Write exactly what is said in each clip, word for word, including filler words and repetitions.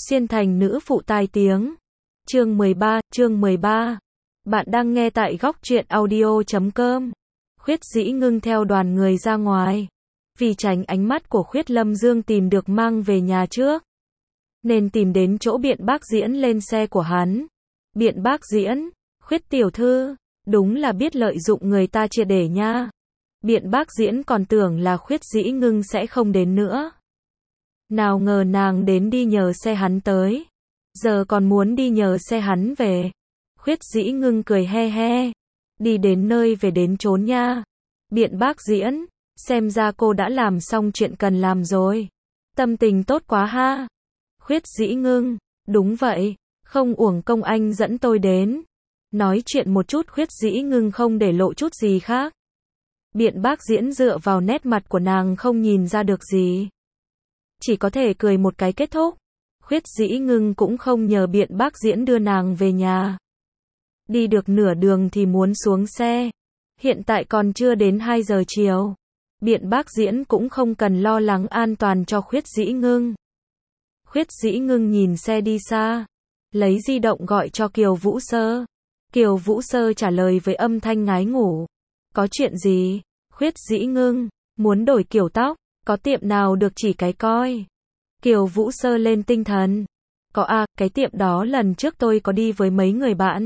Xuyên thành nữ phụ tai tiếng. Chương mười ba, chương mười ba. Bạn đang nghe tại góc truyện audio chấm com. Khuyết Dĩ Ngưng theo đoàn người ra ngoài. Vì tránh ánh mắt của Khuyết Lâm Dương tìm được mang về nhà trước, nên tìm đến chỗ Biện Bác Diễn lên xe của hắn. Biện Bác Diễn, Khuyết tiểu thư, đúng là biết lợi dụng người ta triệt để nha. Biện Bác Diễn còn tưởng là Khuyết Dĩ Ngưng sẽ không đến nữa. Nào ngờ nàng đến đi nhờ xe hắn tới. Giờ còn muốn đi nhờ xe hắn về. Khuyết Dĩ Ngưng cười he he. Đi đến nơi về đến chốn nha. Biện Bác Diễn, xem ra cô đã làm xong chuyện cần làm rồi. Tâm tình tốt quá ha. Khuyết Dĩ Ngưng, đúng vậy, không uổng công anh dẫn tôi đến. Nói chuyện một chút Khuyết Dĩ Ngưng không để lộ chút gì khác. Biện Bác Diễn dựa vào nét mặt của nàng không nhìn ra được gì, chỉ có thể cười một cái kết thúc. Khuyết Dĩ Ngưng cũng không nhờ Biện Bác Diễn đưa nàng về nhà. Đi được nửa đường thì muốn xuống xe. Hiện tại còn chưa đến hai giờ chiều. Biện Bác Diễn cũng không cần lo lắng an toàn cho Khuyết Dĩ Ngưng. Khuyết Dĩ Ngưng nhìn xe đi xa, lấy di động gọi cho Kiều Vũ Sơ. Kiều Vũ Sơ trả lời với âm thanh ngái ngủ. Có chuyện gì? Khuyết Dĩ Ngưng, muốn đổi kiểu tóc, có tiệm nào được chỉ cái coi? Kiều Vũ Sơ lên tinh thần. Có à, cái tiệm đó lần trước tôi có đi với mấy người bạn.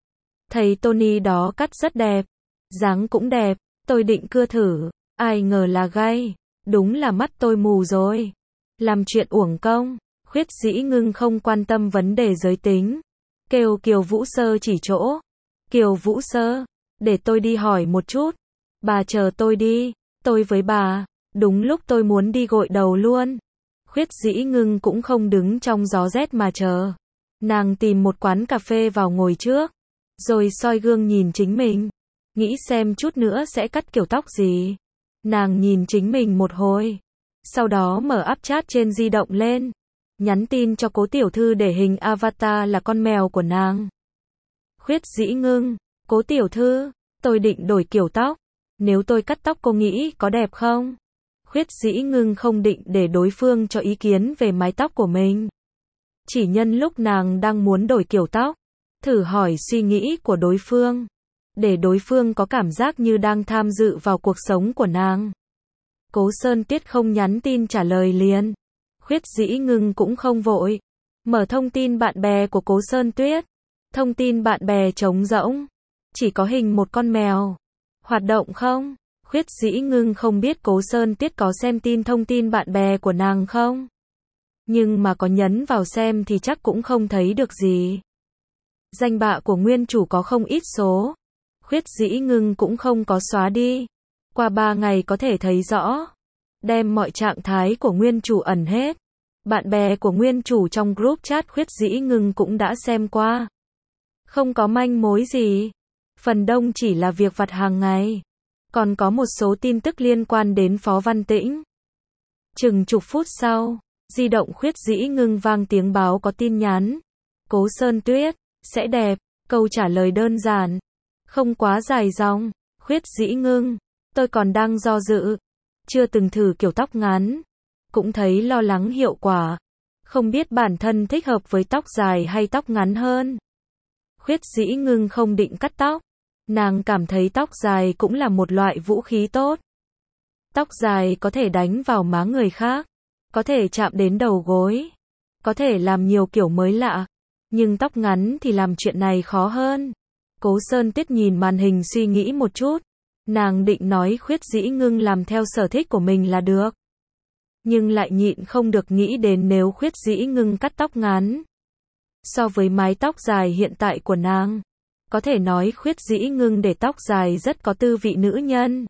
Thầy Tony đó cắt rất đẹp, dáng cũng đẹp, tôi định cưa thử, ai ngờ là gay, đúng là mắt tôi mù rồi. Làm chuyện uổng công. Khuyết Dĩ Ngưng không quan tâm vấn đề giới tính, kêu Kiều Vũ Sơ chỉ chỗ. Kiều Vũ Sơ, để tôi đi hỏi một chút. Bà chờ tôi đi, tôi với bà, đúng lúc tôi muốn đi gội đầu luôn. Khuyết Dĩ Ngưng cũng không đứng trong gió rét mà chờ. Nàng tìm một quán cà phê vào ngồi trước, rồi soi gương nhìn chính mình, nghĩ xem chút nữa sẽ cắt kiểu tóc gì. Nàng nhìn chính mình một hồi, sau đó mở app chat trên di động lên, nhắn tin cho Cố tiểu thư để hình avatar là con mèo của nàng. Khuyết Dĩ Ngưng, Cố tiểu thư, tôi định đổi kiểu tóc, nếu tôi cắt tóc cô nghĩ có đẹp không? Khuyết Dĩ Ngưng không định để đối phương cho ý kiến về mái tóc của mình. Chỉ nhân lúc nàng đang muốn đổi kiểu tóc, thử hỏi suy nghĩ của đối phương, để đối phương có cảm giác như đang tham dự vào cuộc sống của nàng. Cố Sơn Tiết không nhắn tin trả lời liền. Khuyết Dĩ Ngưng cũng không vội. Mở thông tin bạn bè của Cố Sơn Tuyết. Thông tin bạn bè trống rỗng, chỉ có hình một con mèo. Hoạt động không? Khuyết Dĩ Ngưng không biết Cố Sơn Tiết có xem tin thông tin bạn bè của nàng không. Nhưng mà có nhấn vào xem thì chắc cũng không thấy được gì. Danh bạ của nguyên chủ có không ít số. Khuyết Dĩ Ngưng cũng không có xóa đi. Qua ba ngày có thể thấy rõ. Đem mọi trạng thái của nguyên chủ ẩn hết. Bạn bè của nguyên chủ trong group chat Khuyết Dĩ Ngưng cũng đã xem qua. Không có manh mối gì. Phần đông chỉ là việc vặt hàng ngày. Còn có một số tin tức liên quan đến Phó Văn Tĩnh. Chừng chục phút sau, di động Khuyết Dĩ Ngưng vang tiếng báo có tin nhắn. Cố Sơn Tuyết, sẽ đẹp. Câu trả lời đơn giản, không quá dài dòng. Khuyết Dĩ Ngưng, tôi còn đang do dự. Chưa từng thử kiểu tóc ngắn. Cũng thấy lo lắng hiệu quả. Không biết bản thân thích hợp với tóc dài hay tóc ngắn hơn. Khuyết Dĩ Ngưng không định cắt tóc. Nàng cảm thấy tóc dài cũng là một loại vũ khí tốt. Tóc dài có thể đánh vào má người khác, có thể chạm đến đầu gối, có thể làm nhiều kiểu mới lạ. Nhưng tóc ngắn thì làm chuyện này khó hơn. Cố Sơn Tiết nhìn màn hình suy nghĩ một chút. Nàng định nói Khuyết Dĩ Ngưng làm theo sở thích của mình là được. Nhưng lại nhịn không được nghĩ đến nếu Khuyết Dĩ Ngưng cắt tóc ngắn. So với mái tóc dài hiện tại của nàng, có thể nói Khuyết Dĩ Ngưng để tóc dài rất có tư vị nữ nhân.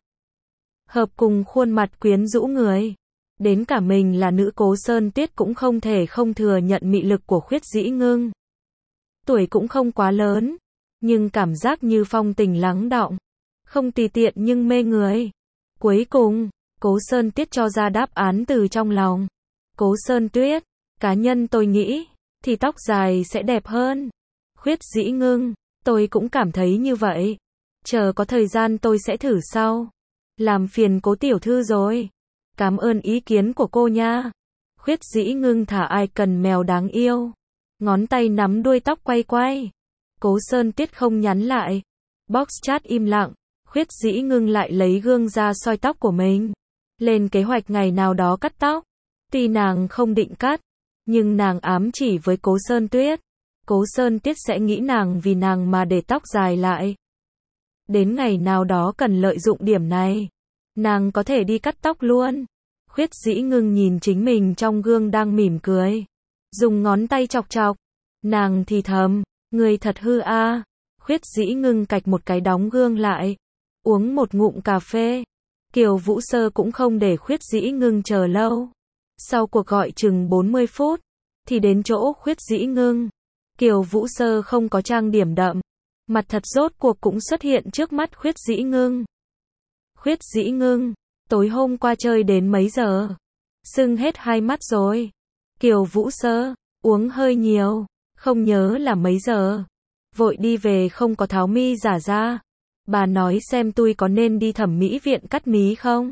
Hợp cùng khuôn mặt quyến rũ người. Đến cả mình là nữ Cố Sơn Tiết cũng không thể không thừa nhận mị lực của Khuyết Dĩ Ngưng. Tuổi cũng không quá lớn, nhưng cảm giác như phong tình lắng đọng. Không tùy tiện nhưng mê người. Cuối cùng, Cố Sơn Tiết cho ra đáp án từ trong lòng. Cố Sơn Tuyết, cá nhân tôi nghĩ, thì tóc dài sẽ đẹp hơn. Khuyết Dĩ Ngưng, tôi cũng cảm thấy như vậy. Chờ có thời gian tôi sẽ thử sau. Làm phiền Cố tiểu thư rồi. Cảm ơn ý kiến của cô nha. Khuyết Dĩ Ngưng thả ai cần mèo đáng yêu. Ngón tay nắm đuôi tóc quay quay. Cố Sơn Tiết không nhắn lại. Box chat im lặng. Khuyết Dĩ Ngưng lại lấy gương ra soi tóc của mình. Lên kế hoạch ngày nào đó cắt tóc. Tuy nàng không định cắt, nhưng nàng ám chỉ với Cố Sơn Tuyết. Cố Sơn Tiết sẽ nghĩ nàng vì nàng mà để tóc dài lại. Đến ngày nào đó cần lợi dụng điểm này, nàng có thể đi cắt tóc luôn. Khuyết Dĩ Ngưng nhìn chính mình trong gương đang mỉm cười. Dùng ngón tay chọc chọc. Nàng thì thầm, người thật hư a. Khuyết Dĩ Ngưng cạch một cái đóng gương lại. Uống một ngụm cà phê. Kiều Vũ Sơ cũng không để Khuyết Dĩ Ngưng chờ lâu. Sau cuộc gọi chừng bốn mươi phút, thì đến chỗ Khuyết Dĩ Ngưng. Kiều Vũ Sơ không có trang điểm đậm. Mặt thật rốt cuộc cũng xuất hiện trước mắt Khuyết Dĩ Ngưng. Khuyết Dĩ Ngưng, tối hôm qua chơi đến mấy giờ? Sưng hết hai mắt rồi. Kiều Vũ Sơ, uống hơi nhiều, không nhớ là mấy giờ. Vội đi về không có tháo mi giả ra. Bà nói xem tôi có nên đi thẩm mỹ viện cắt mí không?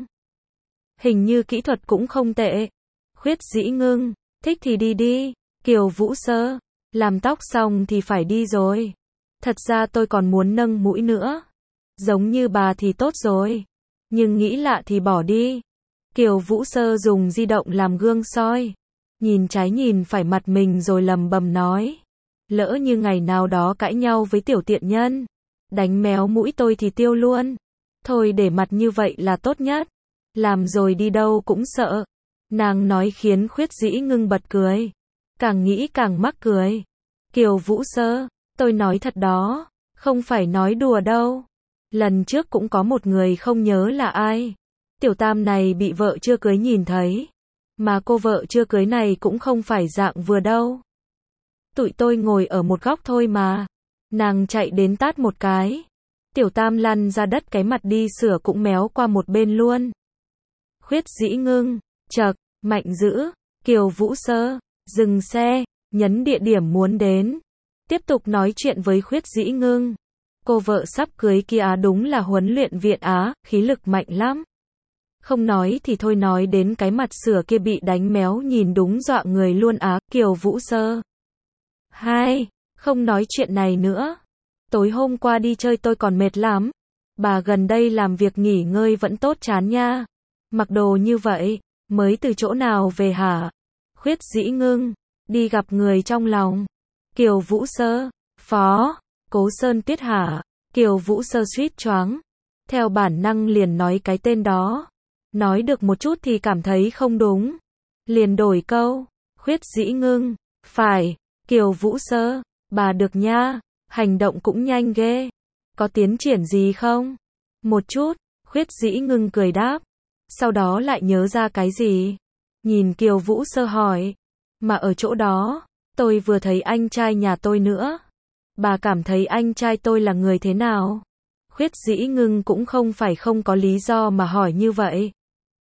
Hình như kỹ thuật cũng không tệ. Khuyết Dĩ Ngưng, thích thì đi đi. Kiều Vũ Sơ, làm tóc xong thì phải đi rồi. Thật ra tôi còn muốn nâng mũi nữa. Giống như bà thì tốt rồi. Nhưng nghĩ lạ thì bỏ đi. Kiều Vũ Sơ dùng di động làm gương soi. Nhìn trái nhìn phải mặt mình rồi lầm bầm nói. Lỡ như ngày nào đó cãi nhau với tiểu tiện nhân. Đánh méo mũi tôi thì tiêu luôn. Thôi để mặt như vậy là tốt nhất. Làm rồi đi đâu cũng sợ. Nàng nói khiến Khuyết Dĩ Ngưng bật cười. Càng nghĩ càng mắc cười. Kiều Vũ Sơ, tôi nói thật đó. Không phải nói đùa đâu. Lần trước cũng có một người không nhớ là ai. Tiểu Tam này bị vợ chưa cưới nhìn thấy. Mà cô vợ chưa cưới này cũng không phải dạng vừa đâu. Tụi tôi ngồi ở một góc thôi mà. Nàng chạy đến tát một cái. Tiểu Tam lăn ra đất cái mặt đi sửa cũng méo qua một bên luôn. Khuyết Dĩ Ngưng, chậc, mạnh dữ. Kiều Vũ Sơ, dừng xe, nhấn địa điểm muốn đến. Tiếp tục nói chuyện với Khuyết Dĩ Ngưng. Cô vợ sắp cưới kia á đúng là huấn luyện viện á, khí lực mạnh lắm. Không nói thì thôi, nói đến cái mặt sửa kia bị đánh méo nhìn đúng dọa người luôn á. Kiều Vũ Sơ. Hai, không nói chuyện này nữa. Tối hôm qua đi chơi tôi còn mệt lắm. Bà gần đây làm việc nghỉ ngơi vẫn tốt chán nha. Mặc đồ như vậy, mới từ chỗ nào về hả? Khuyết Dĩ Ngưng, đi gặp người trong lòng. Kiều Vũ Sơ, phó, Cố Sơn Tiết hả? Kiều Vũ Sơ suýt choáng. Theo bản năng liền nói cái tên đó. Nói được một chút thì cảm thấy không đúng. Liền đổi câu. Khuyết Dĩ Ngưng, phải. Kiều Vũ Sơ, bà được nha. Hành động cũng nhanh ghê. Có tiến triển gì không? Một chút. Khuyết Dĩ Ngưng cười đáp. Sau đó lại nhớ ra cái gì? Nhìn Kiều Vũ Sơ hỏi. Mà ở chỗ đó, tôi vừa thấy anh trai nhà tôi nữa. Bà cảm thấy anh trai tôi là người thế nào? Khuyết Dĩ Ngưng cũng không phải không có lý do mà hỏi như vậy.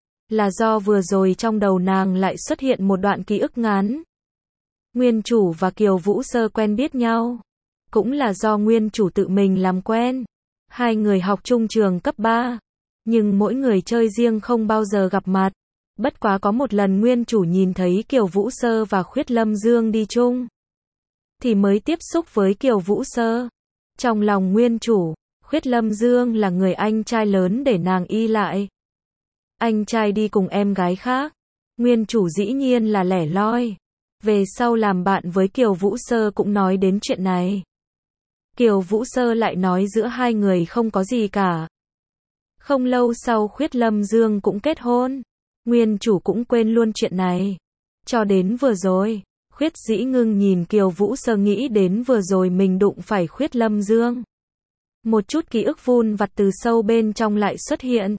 Là do vừa rồi trong đầu nàng lại xuất hiện một đoạn ký ức ngắn. Nguyên chủ và Kiều Vũ Sơ quen biết nhau. Cũng là do nguyên chủ tự mình làm quen. Hai người học chung trường cấp ba. Nhưng mỗi người chơi riêng không bao giờ gặp mặt. Bất quá có một lần nguyên chủ nhìn thấy Kiều Vũ Sơ và Khuyết Lâm Dương đi chung. Thì mới tiếp xúc với Kiều Vũ Sơ. Trong lòng nguyên chủ, Khuyết Lâm Dương là người anh trai lớn để nàng y lại. Anh trai đi cùng em gái khác. Nguyên chủ dĩ nhiên là lẻ loi. Về sau làm bạn với Kiều Vũ Sơ cũng nói đến chuyện này. Kiều Vũ Sơ lại nói giữa hai người không có gì cả. Không lâu sau Khuyết Lâm Dương cũng kết hôn. Nguyên chủ cũng quên luôn chuyện này. Cho đến vừa rồi, Khuyết Dĩ Ngưng nhìn Kiều Vũ Sơ nghĩ đến vừa rồi mình đụng phải Khuyết Lâm Dương. Một chút ký ức vun vặt từ sâu bên trong lại xuất hiện.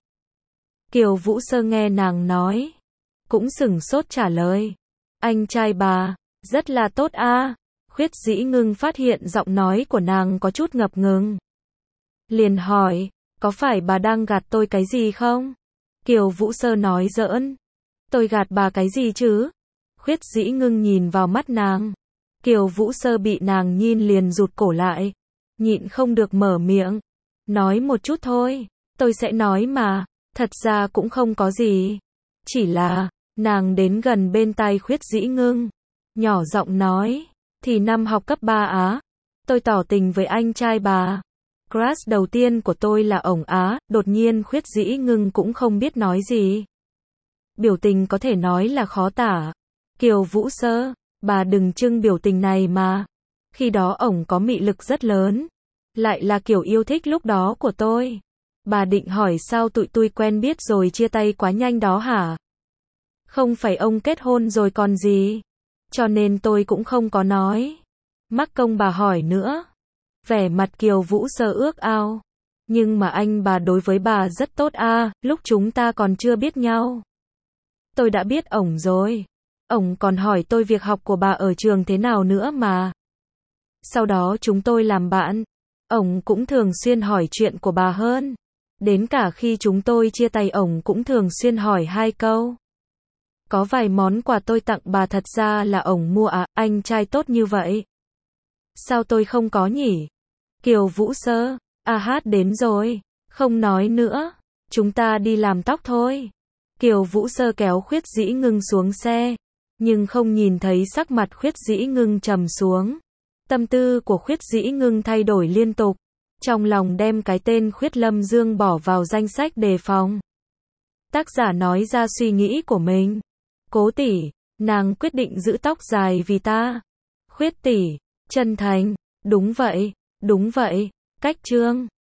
Kiều Vũ Sơ nghe nàng nói. Cũng sửng sốt trả lời. Anh trai bà, rất là tốt a. Khuyết Dĩ Ngưng phát hiện giọng nói của nàng có chút ngập ngừng. Liền hỏi, có phải bà đang gạt tôi cái gì không? Kiều Vũ Sơ nói giỡn. Tôi gạt bà cái gì chứ? Khuyết Dĩ Ngưng nhìn vào mắt nàng. Kiều Vũ Sơ bị nàng nhìn liền rụt cổ lại. Nhịn không được mở miệng. Nói một chút thôi. Tôi sẽ nói mà. Thật ra cũng không có gì. Chỉ là, Nàng đến gần bên tai Khuyết Dĩ Ngưng, nhỏ giọng nói, thì năm học cấp ba á, tôi tỏ tình với anh trai bà. Crush đầu tiên của tôi là ổng á, đột nhiên Khuyết Dĩ Ngưng cũng không biết nói gì. Biểu tình có thể nói là khó tả. Kiều Vũ Sơ, bà đừng trưng biểu tình này mà. Khi đó ổng có mị lực rất lớn. Lại là kiểu yêu thích lúc đó của tôi. Bà định hỏi sao tụi tôi quen biết rồi chia tay quá nhanh đó hả? Không phải ông kết hôn rồi còn gì. Cho nên tôi cũng không có nói. Mắc công bà hỏi nữa. Vẻ mặt Kiều Vũ Sơ ước ao. Nhưng mà anh bà đối với bà rất tốt à, lúc chúng ta còn chưa biết nhau. Tôi đã biết ổng rồi. Ổng còn hỏi tôi việc học của bà ở trường thế nào nữa mà. Sau đó chúng tôi làm bạn. Ổng cũng thường xuyên hỏi chuyện của bà hơn. Đến cả khi chúng tôi chia tay ổng cũng thường xuyên hỏi hai câu. Có vài món quà tôi tặng bà thật ra là ổng mua à, anh trai tốt như vậy. Sao tôi không có nhỉ? Kiều Vũ Sơ, à hát đến rồi. Không nói nữa. Chúng ta đi làm tóc thôi. Kiều Vũ Sơ kéo Khuyết Dĩ Ngưng xuống xe. Nhưng không nhìn thấy sắc mặt Khuyết Dĩ Ngưng trầm xuống. Tâm tư của Khuyết Dĩ Ngưng thay đổi liên tục. Trong lòng đem cái tên Khuyết Lâm Dương bỏ vào danh sách đề phòng. Tác giả nói ra suy nghĩ của mình. Cố tỷ, nàng quyết định giữ tóc dài vì ta. Khuyết tỷ, chân thành, đúng vậy, đúng vậy, cách trương.